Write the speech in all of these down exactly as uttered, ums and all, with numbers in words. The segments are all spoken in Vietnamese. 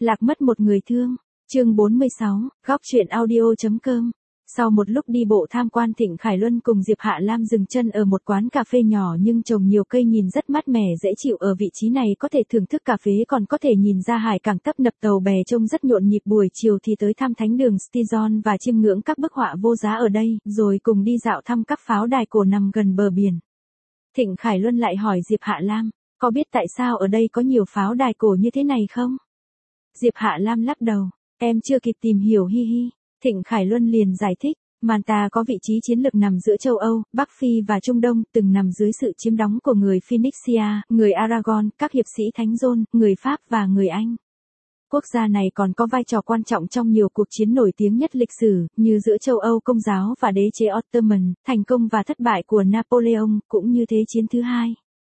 Lạc mất một người thương. Chương bốn mươi sáu, góc truyện audio.com. Sau một lúc đi bộ tham quan, Thịnh Khải Luân cùng Diệp Hạ Lam dừng chân ở một quán cà phê nhỏ nhưng trồng nhiều cây nhìn rất mát mẻ dễ chịu. Ở vị trí này có thể thưởng thức cà phê còn có thể nhìn ra hải cảng tấp nập tàu bè trông rất nhộn nhịp. Buổi chiều thì tới thăm thánh đường Stizon và chiêm ngưỡng các bức họa vô giá ở đây, rồi cùng đi dạo thăm các pháo đài cổ nằm gần bờ biển. Thịnh Khải Luân lại hỏi Diệp Hạ Lam, có biết tại sao ở đây có nhiều pháo đài cổ như thế này không? Diệp Hạ Lam lắc đầu, em chưa kịp tìm hiểu hi hi. Thịnh Khải Luân liền giải thích, Manta có vị trí chiến lược nằm giữa châu Âu, Bắc Phi và Trung Đông, từng nằm dưới sự chiếm đóng của người Phoenicia, người Aragon, các hiệp sĩ Thánh John, người Pháp và người Anh. Quốc gia này còn có vai trò quan trọng trong nhiều cuộc chiến nổi tiếng nhất lịch sử, như giữa châu Âu Công giáo và đế chế Ottoman, thành công và thất bại của Napoleon, cũng như Thế chiến thứ hai.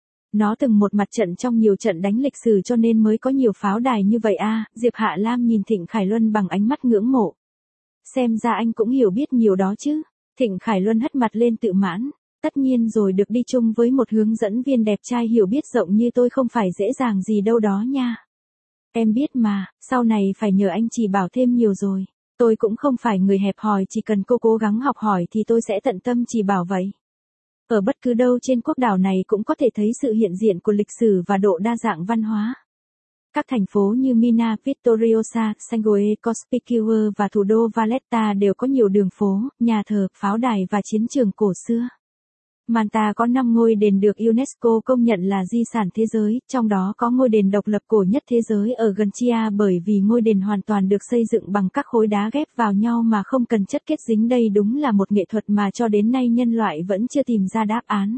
Nó từng một mặt trận trong nhiều trận đánh lịch sử cho nên mới có nhiều pháo đài như vậy à. Diệp Hạ Lam nhìn Thịnh Khải Luân bằng ánh mắt ngưỡng mộ. Xem ra anh cũng hiểu biết nhiều đó chứ. Thịnh Khải Luân hất mặt lên tự mãn. Tất nhiên rồi, được đi chung với một hướng dẫn viên đẹp trai hiểu biết rộng như tôi không phải dễ dàng gì đâu đó nha. Em biết mà, sau này phải nhờ anh chỉ bảo thêm nhiều rồi. Tôi cũng không phải người hẹp hòi, chỉ cần cô cố gắng học hỏi thì tôi sẽ tận tâm chỉ bảo vậy. Ở bất cứ đâu trên quốc đảo này cũng có thể thấy sự hiện diện của lịch sử và độ đa dạng văn hóa. Các thành phố như Mina, Vittoriosa, Sangoe, Cospicue và thủ đô Valletta đều có nhiều đường phố, nhà thờ, pháo đài và chiến trường cổ xưa. Manta có năm ngôi đền được UNESCO công nhận là di sản thế giới, trong đó có ngôi đền độc lập cổ nhất thế giới ở Gantia, bởi vì ngôi đền hoàn toàn được xây dựng bằng các khối đá ghép vào nhau mà không cần chất kết dính. Đây đúng là một nghệ thuật mà cho đến nay nhân loại vẫn chưa tìm ra đáp án.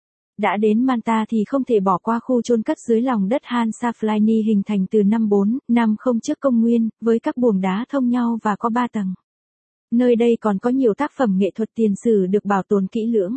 Đã đến Manta thì không thể bỏ qua khu chôn cất dưới lòng đất Han Saflieni hình thành từ năm bốn năm không trước công nguyên, với các buồng đá thông nhau và có ba tầng. Nơi đây còn có nhiều tác phẩm nghệ thuật tiền sử được bảo tồn kỹ lưỡng.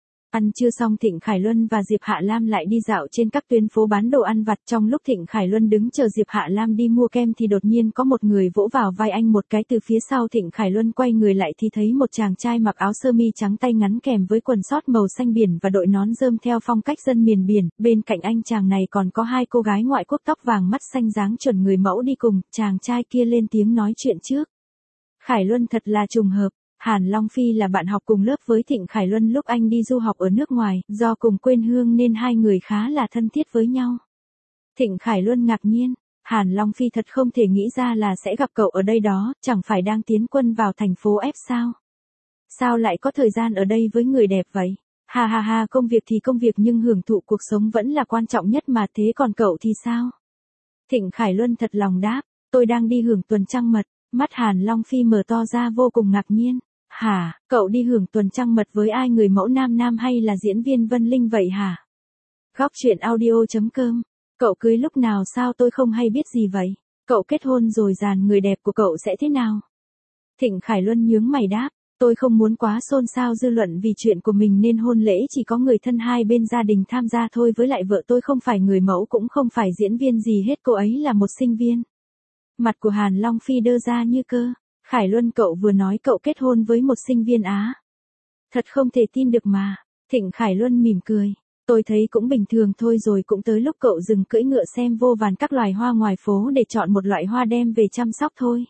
Ăn trưa xong, Thịnh Khải Luân và Diệp Hạ Lam lại đi dạo trên các tuyến phố bán đồ ăn vặt. Trong lúc Thịnh Khải Luân đứng chờ Diệp Hạ Lam đi mua kem thì đột nhiên có một người vỗ vào vai anh một cái từ phía sau. Thịnh Khải Luân quay người lại thì thấy một chàng trai mặc áo sơ mi trắng tay ngắn kèm với quần sót màu xanh biển và đội nón rơm theo phong cách dân miền biển. Bên cạnh anh chàng này còn có hai cô gái ngoại quốc tóc vàng mắt xanh dáng chuẩn người mẫu đi cùng. Chàng trai kia lên tiếng nói chuyện trước. Khải Luân, thật là trùng hợp. Hàn Long Phi là bạn học cùng lớp với Thịnh Khải Luân lúc anh đi du học ở nước ngoài, do cùng quê hương nên hai người khá là thân thiết với nhau. Thịnh Khải Luân ngạc nhiên, Hàn Long Phi thật không thể nghĩ ra là sẽ gặp cậu ở đây đó, chẳng phải đang tiến quân vào thành phố F sao? Sao lại có thời gian ở đây với người đẹp vậy? Ha ha ha, công việc thì công việc nhưng hưởng thụ cuộc sống vẫn là quan trọng nhất mà, thế còn cậu thì sao? Thịnh Khải Luân thật lòng đáp, tôi đang đi hưởng tuần trăng mật. Mắt Hàn Long Phi mở to ra vô cùng ngạc nhiên. Hả, cậu đi hưởng tuần trăng mật với ai, người mẫu nam nam hay là diễn viên Vân Linh vậy hả? Góc truyện audio.com. Cậu cưới lúc nào sao tôi không hay biết gì vậy? Cậu kết hôn rồi, dàn người đẹp của cậu sẽ thế nào? Thịnh Khải Luân nhướng mày đáp, tôi không muốn quá xôn xao dư luận vì chuyện của mình nên hôn lễ chỉ có người thân hai bên gia đình tham gia thôi, với lại vợ tôi không phải người mẫu cũng không phải diễn viên gì hết, cô ấy là một sinh viên. Mặt của Hàn Long Phi đơ ra như cơ. Khải Luân, cậu vừa nói cậu kết hôn với một sinh viên á? Thật không thể tin được mà. Thịnh Khải Luân mỉm cười. Tôi thấy cũng bình thường thôi, rồi cũng tới lúc cậu dừng cưỡi ngựa xem vô vàn các loài hoa ngoài phố để chọn một loại hoa đem về chăm sóc thôi.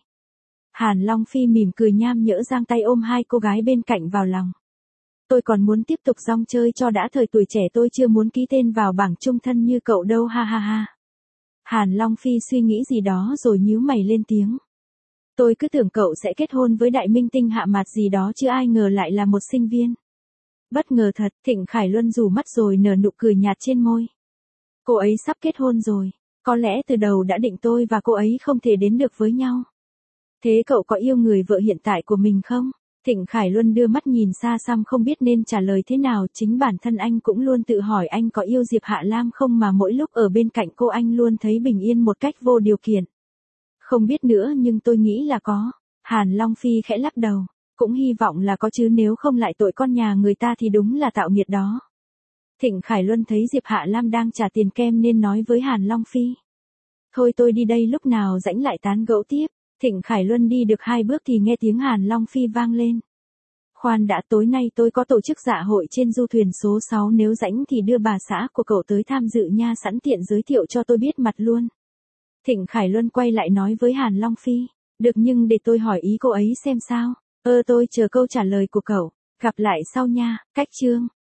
Hàn Long Phi mỉm cười nham nhỡ giang tay ôm hai cô gái bên cạnh vào lòng. Tôi còn muốn tiếp tục rong chơi cho đã thời tuổi trẻ, tôi chưa muốn ký tên vào bảng chung thân như cậu đâu, ha ha ha. Hàn Long Phi suy nghĩ gì đó rồi nhíu mày lên tiếng. Tôi cứ tưởng cậu sẽ kết hôn với đại minh tinh hạ mạt gì đó chứ ai ngờ lại là một sinh viên. Bất ngờ thật. Thịnh Khải Luân rủ mắt rồi nở nụ cười nhạt trên môi. Cô ấy sắp kết hôn rồi. Có lẽ từ đầu đã định tôi và cô ấy không thể đến được với nhau. Thế cậu có yêu người vợ hiện tại của mình không? Thịnh Khải Luân đưa mắt nhìn xa xăm không biết nên trả lời thế nào. Chính bản thân anh cũng luôn tự hỏi anh có yêu Diệp Hạ Lam không mà mỗi lúc ở bên cạnh cô anh luôn thấy bình yên một cách vô điều kiện. Không biết nữa nhưng tôi nghĩ là có. Hàn Long Phi khẽ lắc đầu. Cũng hy vọng là có chứ, nếu không lại tội con nhà người ta thì đúng là tạo nghiệt đó. Thịnh Khải Luân thấy Diệp Hạ Lam đang trả tiền kem nên nói với Hàn Long Phi. Thôi tôi đi đây, lúc nào rảnh lại tán gẫu tiếp. Thịnh Khải Luân đi được hai bước thì nghe tiếng Hàn Long Phi vang lên. Khoan đã, tối nay tôi có tổ chức dạ hội trên du thuyền số sáu, nếu rảnh thì đưa bà xã của cậu tới tham dự nha, sẵn tiện giới thiệu cho tôi biết mặt luôn. Thịnh Khải Luân quay lại nói với Hàn Long Phi. Được, nhưng để tôi hỏi ý cô ấy xem sao. Ơ tôi chờ câu trả lời của cậu. Gặp lại sau nha. Cách chương.